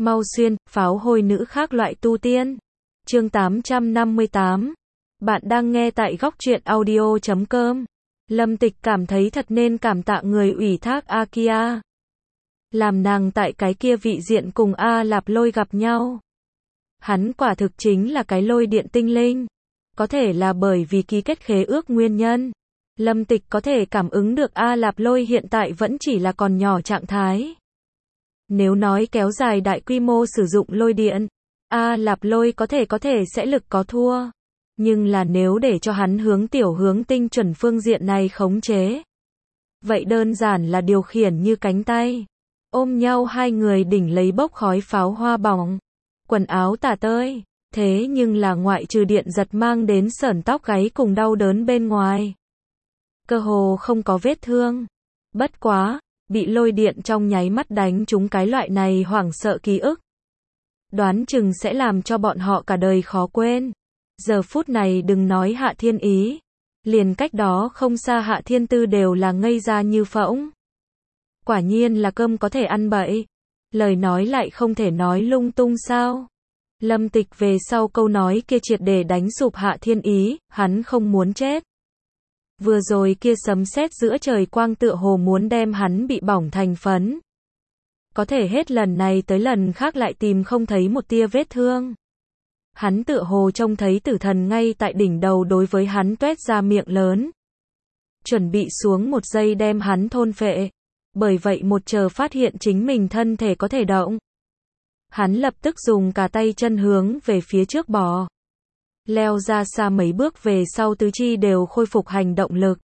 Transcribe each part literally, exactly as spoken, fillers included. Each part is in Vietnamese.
Mau xuyên, pháo hôi nữ khác loại tu tiên. Chương tám trăm năm mươi tám. Bạn đang nghe tại góc truyện audio chấm com. Lâm Tịch cảm thấy thật nên cảm tạ người ủy thác Akia. Làm nàng tại cái kia vị diện cùng A Lạp Lôi gặp nhau. Hắn quả thực chính là cái lôi điện tinh linh. Có thể là bởi vì ký kết khế ước nguyên nhân. Lâm Tịch có thể cảm ứng được A Lạp Lôi hiện tại vẫn chỉ là còn nhỏ trạng thái. Nếu nói kéo dài đại quy mô sử dụng lôi điện, A Lạp Lôi có thể có thể sẽ lực có thua. Nhưng là nếu để cho hắn hướng tiểu hướng tinh chuẩn phương diện này khống chế. Vậy đơn giản là điều khiển như cánh tay. Ôm nhau hai người đỉnh lấy bốc khói pháo hoa bỏng. Quần áo tả tơi. Thế nhưng là ngoại trừ điện giật mang đến sởn tóc gáy cùng đau đớn bên ngoài. Cơ hồ không có vết thương. Bất quá, bị lôi điện trong nháy mắt đánh trúng cái loại này hoảng sợ ký ức. Đoán chừng sẽ làm cho bọn họ cả đời khó quên. Giờ phút này đừng nói Hạ Thiên Ý. Liền cách đó không xa Hạ Thiên Tư đều là ngây ra như phỗng. Quả nhiên là cơm có thể ăn bậy. Lời nói lại không thể nói lung tung sao. Lâm Tịch về sau câu nói kia triệt để đánh sụp Hạ Thiên Ý, hắn không muốn chết. Vừa rồi kia sấm sét giữa trời quang tựa hồ muốn đem hắn bị bỏng thành phấn. Có thể hết lần này tới lần khác lại tìm không thấy một tia vết thương. Hắn tựa hồ trông thấy tử thần ngay tại đỉnh đầu đối với hắn tuét ra miệng lớn. Chuẩn bị xuống một giây đem hắn thôn phệ. Bởi vậy một chờ phát hiện chính mình thân thể có thể động. Hắn lập tức dùng cả tay chân hướng về phía trước bò. Leo ra xa mấy bước về sau tứ chi đều khôi phục hành động lực.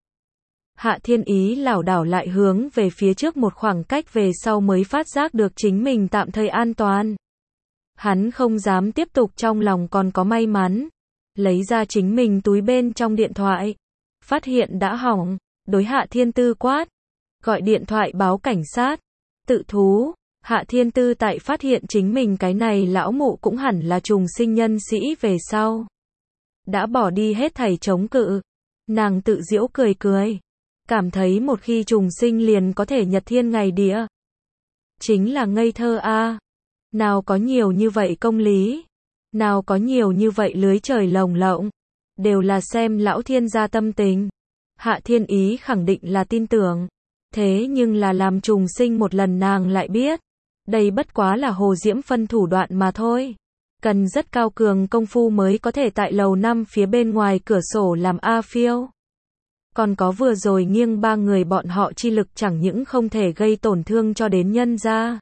Hạ Thiên Ý lảo đảo lại hướng về phía trước một khoảng cách về sau mới phát giác được chính mình tạm thời an toàn. Hắn không dám tiếp tục, trong lòng còn có may mắn. Lấy ra chính mình túi bên trong điện thoại. Phát hiện đã hỏng, đối Hạ Thiên Tư quát. Gọi điện thoại báo cảnh sát. Tự thú. Hạ Thiên Tư tại phát hiện chính mình cái này lão mụ cũng hẳn là trùng sinh nhân sĩ về sau. Đã bỏ đi hết thảy chống cự. Nàng tự giễu cười cười. Cảm thấy một khi trùng sinh liền có thể nhật thiên ngày địa. Chính là ngây thơ a. Nào có nhiều như vậy công lý. Nào có nhiều như vậy lưới trời lồng lộng. Đều là xem lão thiên gia tâm tình. Hạ Thiên Ý khẳng định là tin tưởng. Thế nhưng là làm trùng sinh một lần nàng lại biết. Đây bất quá là Hồ Diễm phân thủ đoạn mà thôi. Cần rất cao cường công phu mới có thể tại lầu năm phía bên ngoài cửa sổ làm A phiêu. Còn có vừa rồi nghiêng ba người bọn họ chi lực chẳng những không thể gây tổn thương cho đến nhân gia.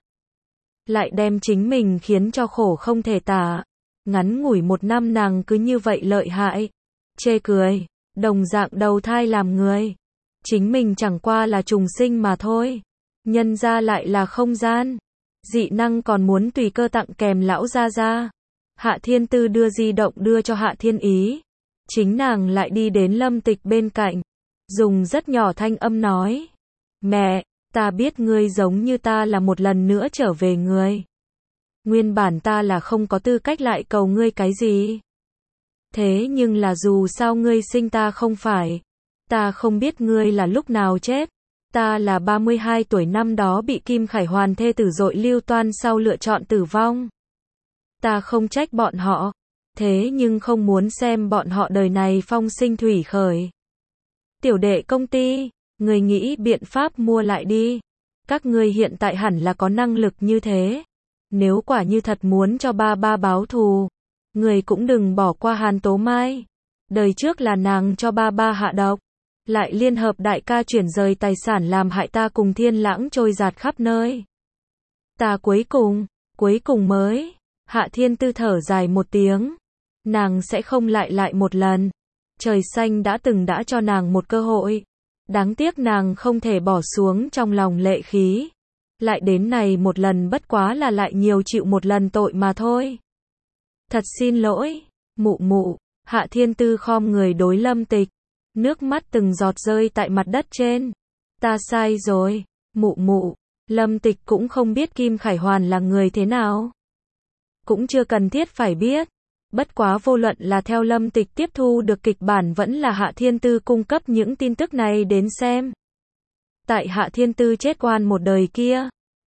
Lại đem chính mình khiến cho khổ không thể tả. Ngắn ngủi một năm nàng cứ như vậy lợi hại. Chê cười, đồng dạng đầu thai làm người. Chính mình chẳng qua là trùng sinh mà thôi. Nhân gia lại là không gian. Dị năng còn muốn tùy cơ tặng kèm lão gia gia. Hạ Thiên Tư đưa di động đưa cho Hạ Thiên Ý. Chính nàng lại đi đến Lâm Tịch bên cạnh. Dùng rất nhỏ thanh âm nói. Mẹ, ta biết ngươi giống như ta là một lần nữa trở về người. Nguyên bản ta là không có tư cách lại cầu ngươi cái gì. Thế nhưng là dù sao ngươi sinh ta không phải. Ta không biết ngươi là lúc nào chết. Ta là ba mươi hai tuổi năm đó bị Kim Khải Hoàn thê tử dội lưu toan sau lựa chọn tử vong. Ta không trách bọn họ. Thế nhưng không muốn xem bọn họ đời này phong sinh thủy khởi. Tiểu đệ công ty, người nghĩ biện pháp mua lại đi. Các ngươi hiện tại hẳn là có năng lực như thế. Nếu quả như thật muốn cho ba ba báo thù, người cũng đừng bỏ qua Hàn Tố Mai. Đời trước là nàng cho ba ba hạ độc. Lại liên hợp đại ca chuyển rời tài sản làm hại ta cùng Thiên Lãng trôi giạt khắp nơi. Ta cuối cùng, cuối cùng mới. Hạ Thiên Tư thở dài một tiếng. Nàng sẽ không lại lại một lần. Trời xanh đã từng đã cho nàng một cơ hội. Đáng tiếc nàng không thể bỏ xuống trong lòng lệ khí. Lại đến này một lần bất quá là lại nhiều chịu một lần tội mà thôi. Thật xin lỗi, mụ mụ. Hạ Thiên Tư khom người đối Lâm Tịch. Nước mắt từng giọt rơi tại mặt đất trên. Ta sai rồi, mụ mụ. Lâm Tịch cũng không biết Kim Khải Hoàn là người thế nào. Cũng chưa cần thiết phải biết. Bất quá vô luận là theo Lâm Tịch tiếp thu được kịch bản vẫn là Hạ Thiên Tư cung cấp những tin tức này đến xem. Tại Hạ Thiên Tư chết oan một đời kia,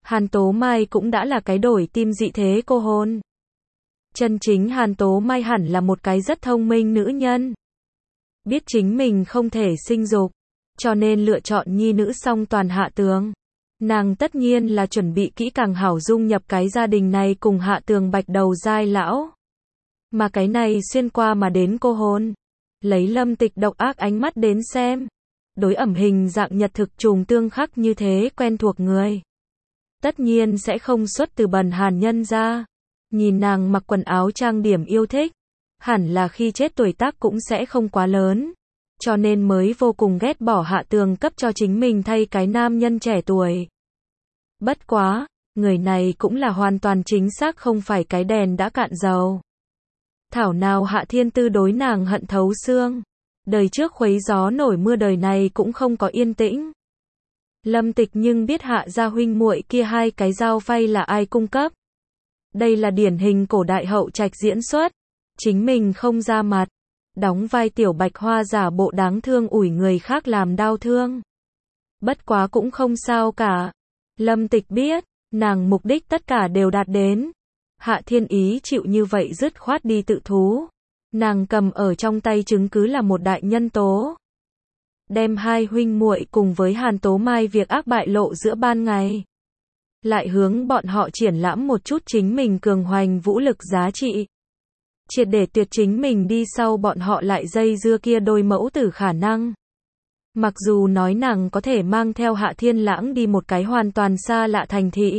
Hàn Tố Mai cũng đã là cái đổi tim dị thế cô hồn. Chân chính Hàn Tố Mai hẳn là một cái rất thông minh nữ nhân. Biết chính mình không thể sinh dục, cho nên lựa chọn nhi nữ song toàn Hạ Tường. Nàng tất nhiên là chuẩn bị kỹ càng hảo dung nhập cái gia đình này cùng Hạ Tường bạch đầu giai lão. Mà cái này xuyên qua mà đến cô hồn. Lấy Lâm Tịch độc ác ánh mắt đến xem. Đối ẩm hình dạng nhật thực trùng tương khắc như thế quen thuộc người. Tất nhiên sẽ không xuất từ bần hàn nhân ra. Nhìn nàng mặc quần áo trang điểm yêu thích. Hẳn là khi chết tuổi tác cũng sẽ không quá lớn. Cho nên mới vô cùng ghét bỏ Hạ Tường cấp cho chính mình thay cái nam nhân trẻ tuổi. Bất quá, người này cũng là hoàn toàn chính xác không phải cái đèn đã cạn dầu. Thảo nào Hạ Thiên Tư đối nàng hận thấu xương. Đời trước khuấy gió nổi mưa đời này cũng không có yên tĩnh. Lâm Tịch nhưng biết Hạ gia huynh muội kia hai cái dao phay là ai cung cấp. Đây là điển hình cổ đại hậu trạch diễn xuất. Chính mình không ra mặt. Đóng vai tiểu bạch hoa giả bộ đáng thương ủi người khác làm đau thương. Bất quá cũng không sao cả. Lâm Tịch biết, nàng mục đích tất cả đều đạt đến. Hạ Thiên Ý chịu như vậy dứt khoát đi tự thú. Nàng cầm ở trong tay chứng cứ là một đại nhân tố. Đem hai huynh muội cùng với Hàn Tố Mai việc ác bại lộ giữa ban ngày. Lại hướng bọn họ triển lãm một chút chính mình cường hoành vũ lực giá trị. Triệt để tuyệt chính mình đi sau bọn họ lại dây dưa kia đôi mẫu tử khả năng. Mặc dù nói nàng có thể mang theo Hạ Thiên Lãng đi một cái hoàn toàn xa lạ thành thị.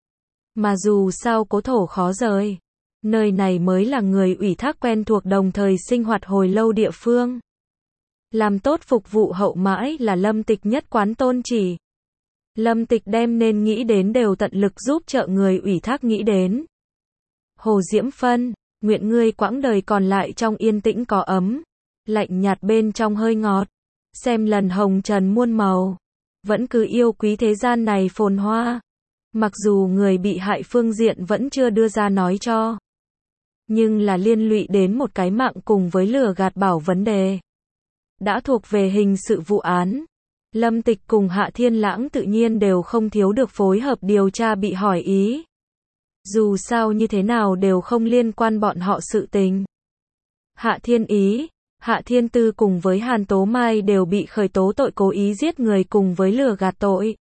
Mà dù sao cố thổ khó rời. Nơi này mới là người ủy thác quen thuộc đồng thời sinh hoạt hồi lâu địa phương. Làm tốt phục vụ hậu mãi là Lâm Tịch nhất quán tôn chỉ. Lâm Tịch đem nên nghĩ đến đều tận lực giúp trợ người ủy thác nghĩ đến. Hồ Diễm Phân, nguyện ngươi quãng đời còn lại trong yên tĩnh có ấm. Lạnh nhạt bên trong hơi ngọt. Xem lần hồng trần muôn màu. Vẫn cứ yêu quý thế gian này phồn hoa. Mặc dù người bị hại phương diện vẫn chưa đưa ra nói cho. Nhưng là liên lụy đến một cái mạng cùng với lừa gạt bảo vấn đề. Đã thuộc về hình sự vụ án. Lâm Tịch cùng Hạ Thiên Lãng tự nhiên đều không thiếu được phối hợp điều tra bị hỏi ý. Dù sao như thế nào đều không liên quan bọn họ sự tình. Hạ Thiên Ý, Hạ Thiên Tư cùng với Hàn Tố Mai đều bị khởi tố tội cố ý giết người cùng với lừa gạt tội.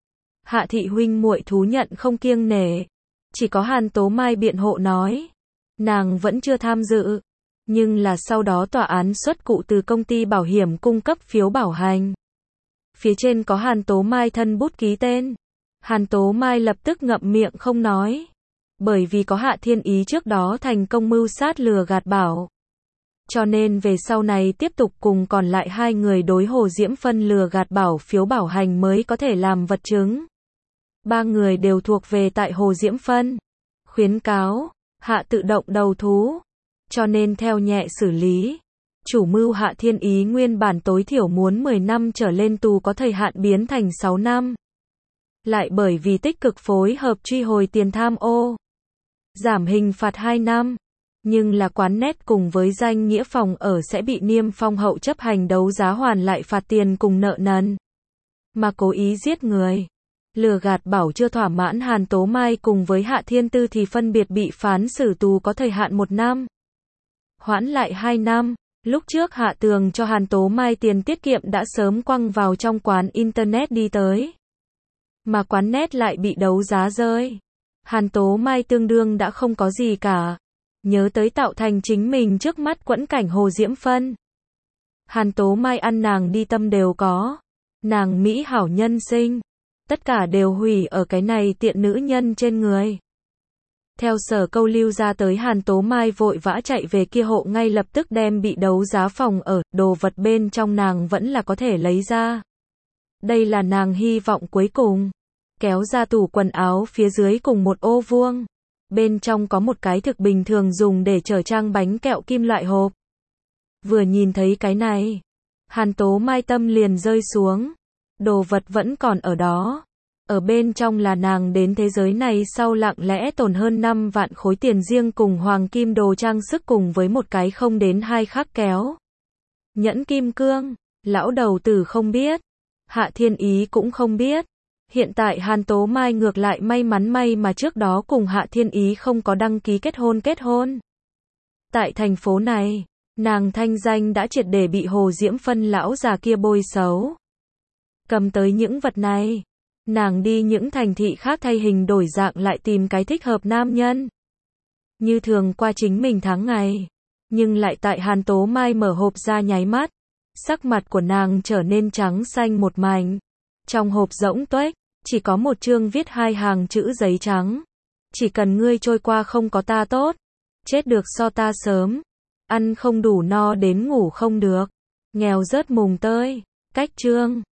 Hạ thị huynh muội thú nhận không kiêng nể. Chỉ có Hàn Tố Mai biện hộ nói. Nàng vẫn chưa tham dự. Nhưng là sau đó tòa án xuất cụ từ công ty bảo hiểm cung cấp phiếu bảo hành. Phía trên có Hàn Tố Mai thân bút ký tên. Hàn Tố Mai lập tức ngậm miệng không nói. Bởi vì có Hạ Thiên Ý trước đó thành công mưu sát lừa gạt bảo. Cho nên về sau này tiếp tục cùng còn lại hai người đối Hồ Diễm Phân lừa gạt bảo phiếu bảo hành mới có thể làm vật chứng. Ba người đều thuộc về tại Hồ Diễm Phân. Khuyến cáo, Hạ tự động đầu thú. Cho nên theo nhẹ xử lý. Chủ mưu Hạ Thiên Ý nguyên bản tối thiểu muốn mười năm trở lên tù có thời hạn biến thành sáu năm. Lại bởi vì tích cực phối hợp truy hồi tiền tham ô. Giảm hình phạt hai năm. Nhưng là quán net cùng với danh nghĩa phòng ở sẽ bị niêm phong hậu chấp hành đấu giá hoàn lại phạt tiền cùng nợ nần. Mà cố ý giết người. Lừa gạt bảo chưa thỏa mãn Hàn Tố Mai cùng với Hạ Thiên Tư thì phân biệt bị phán xử tù có thời hạn một năm. Hoãn lại hai năm. Lúc trước Hạ Tường cho Hàn Tố Mai tiền tiết kiệm đã sớm quăng vào trong quán internet đi tới. Mà quán net lại bị đấu giá rơi. Hàn Tố Mai tương đương đã không có gì cả. Nhớ tới tạo thành chính mình trước mắt quẫn cảnh Hồ Diễm Phân. Hàn Tố Mai ăn nàng đi tâm đều có. Nàng Mỹ hảo nhân sinh. Tất cả đều hủy ở cái này tiện nữ nhân trên người. Theo sở câu lưu ra tới Hàn Tố Mai vội vã chạy về kia hộ ngay lập tức đem bị đấu giá phòng ở, đồ vật bên trong nàng vẫn là có thể lấy ra. Đây là nàng hy vọng cuối cùng. Kéo ra tủ quần áo phía dưới cùng một ô vuông. Bên trong có một cái thực bình thường dùng để chở trang bánh kẹo kim loại hộp. Vừa nhìn thấy cái này, Hàn Tố Mai tâm liền rơi xuống. Đồ vật vẫn còn ở đó. Ở bên trong là nàng đến thế giới này sau lặng lẽ tồn hơn năm vạn khối tiền riêng cùng hoàng kim đồ trang sức cùng với một cái không đến hai khắc kéo. Nhẫn kim cương, lão đầu tử không biết. Hạ Thiên Ý cũng không biết. Hiện tại Hàn Tố Mai ngược lại may mắn may mà trước đó cùng Hạ Thiên Ý không có đăng ký kết hôn kết hôn. Tại thành phố này, nàng thanh danh đã triệt để bị Hồ Diễm Phân lão già kia bôi xấu. Cầm tới những vật này, nàng đi những thành thị khác thay hình đổi dạng lại tìm cái thích hợp nam nhân. Như thường qua chính mình tháng ngày, nhưng lại tại Hàn Tố Mai mở hộp ra nháy mắt, sắc mặt của nàng trở nên trắng xanh một mảnh. Trong hộp rỗng tuếch, chỉ có một chương viết hai hàng chữ giấy trắng. Chỉ cần ngươi trôi qua không có ta tốt, chết được so ta sớm, ăn không đủ no đến ngủ không được, nghèo rớt mùng tơi. Cách chương